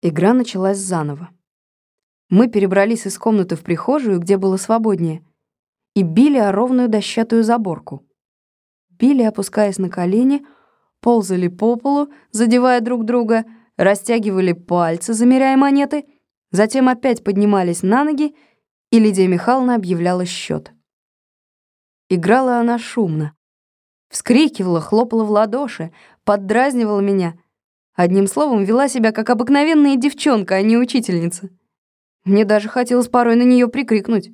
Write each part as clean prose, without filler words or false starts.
Игра началась заново. Мы перебрались из комнаты в прихожую, где было свободнее, и били о ровную дощатую заборку. Били, опускаясь на колени, ползали по полу, задевая друг друга, растягивали пальцы, замеряя монеты, затем опять поднимались на ноги, и Лидия Михайловна объявляла счет. Играла она шумно. Вскрикивала, хлопала в ладоши, поддразнивала меня. Одним словом, вела себя как обыкновенная девчонка, а не учительница. Мне даже хотелось порой на нее прикрикнуть.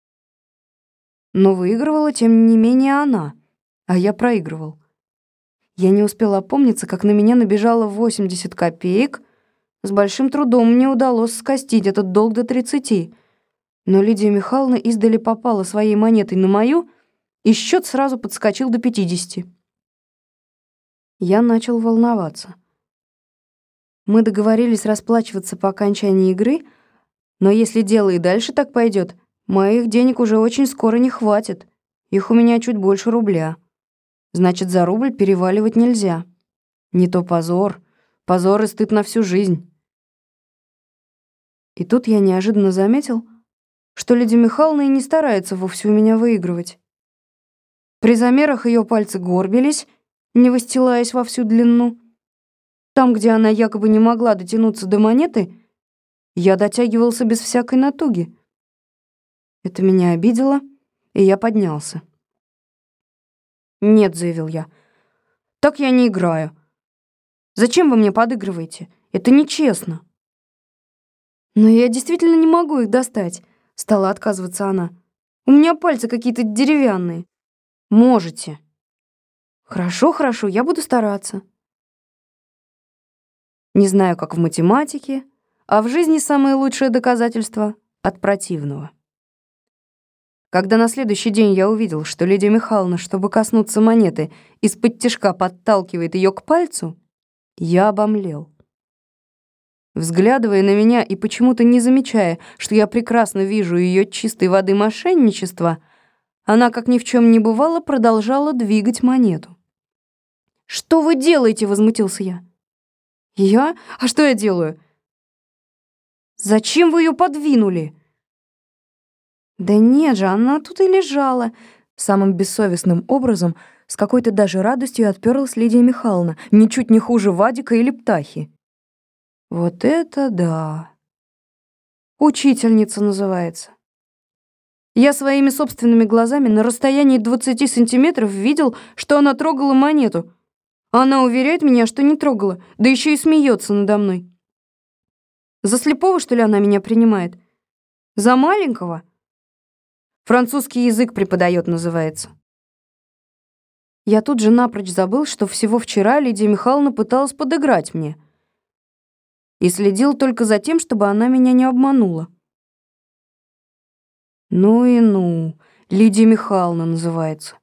Но выигрывала, тем не менее, она, а я проигрывал. Я не успела опомниться, как на меня набежало 80 копеек. С большим трудом мне удалось скостить этот долг до 30. Но Лидия Михайловна издали попала своей монетой на мою, и счет сразу подскочил до 50. Я начал волноваться. Мы договорились расплачиваться по окончании игры, но если дело и дальше так пойдет, моих денег уже очень скоро не хватит. Их у меня чуть больше рубля. Значит, за рубль переваливать нельзя. Не то позор. Позор и стыд на всю жизнь. И тут я неожиданно заметил, что Лидия Михайловна и не старается вовсе у меня выигрывать. При замерах ее пальцы горбились, не выстилаясь во всю длину. Там, где она якобы не могла дотянуться до монеты, я дотягивался без всякой натуги. Это меня обидело, и я поднялся. «Нет», — заявил я, — «так я не играю. Зачем вы мне подыгрываете? Это нечестно». «Но я действительно не могу их достать», — стала отказываться она. «У меня пальцы какие-то деревянные». «Можете». «Хорошо, хорошо, я буду стараться». Не знаю, как в математике, а в жизни самое лучшее доказательство от противного. Когда на следующий день я увидел, что Лидия Михайловна, чтобы коснуться монеты, из-под тишка подталкивает ее к пальцу, я обомлел. Взглядывая на меня и почему-то не замечая, что я прекрасно вижу ее чистой воды мошенничества, она, как ни в чем не бывало, продолжала двигать монету. «Что вы делаете?» — возмутился я. «Я? А что я делаю?» «Зачем вы ее подвинули?» «Да нет же, она тут и лежала». Самым бессовестным образом, с какой-то даже радостью отперлась Лидия Михайловна, ничуть не хуже Вадика или Птахи. Вот это да! Учительница называется. Я своими собственными глазами на расстоянии 20 сантиметров видел, что она трогала монету. Она уверяет меня, что не трогала, да еще и смеется надо мной. За слепого, что ли, она меня принимает? За маленького? Французский язык преподает, называется. Я тут же напрочь забыл, что всего вчера Лидия Михайловна пыталась подыграть мне. И следил только за тем, чтобы она меня не обманула. Ну и ну, Лидия Михайловна называется.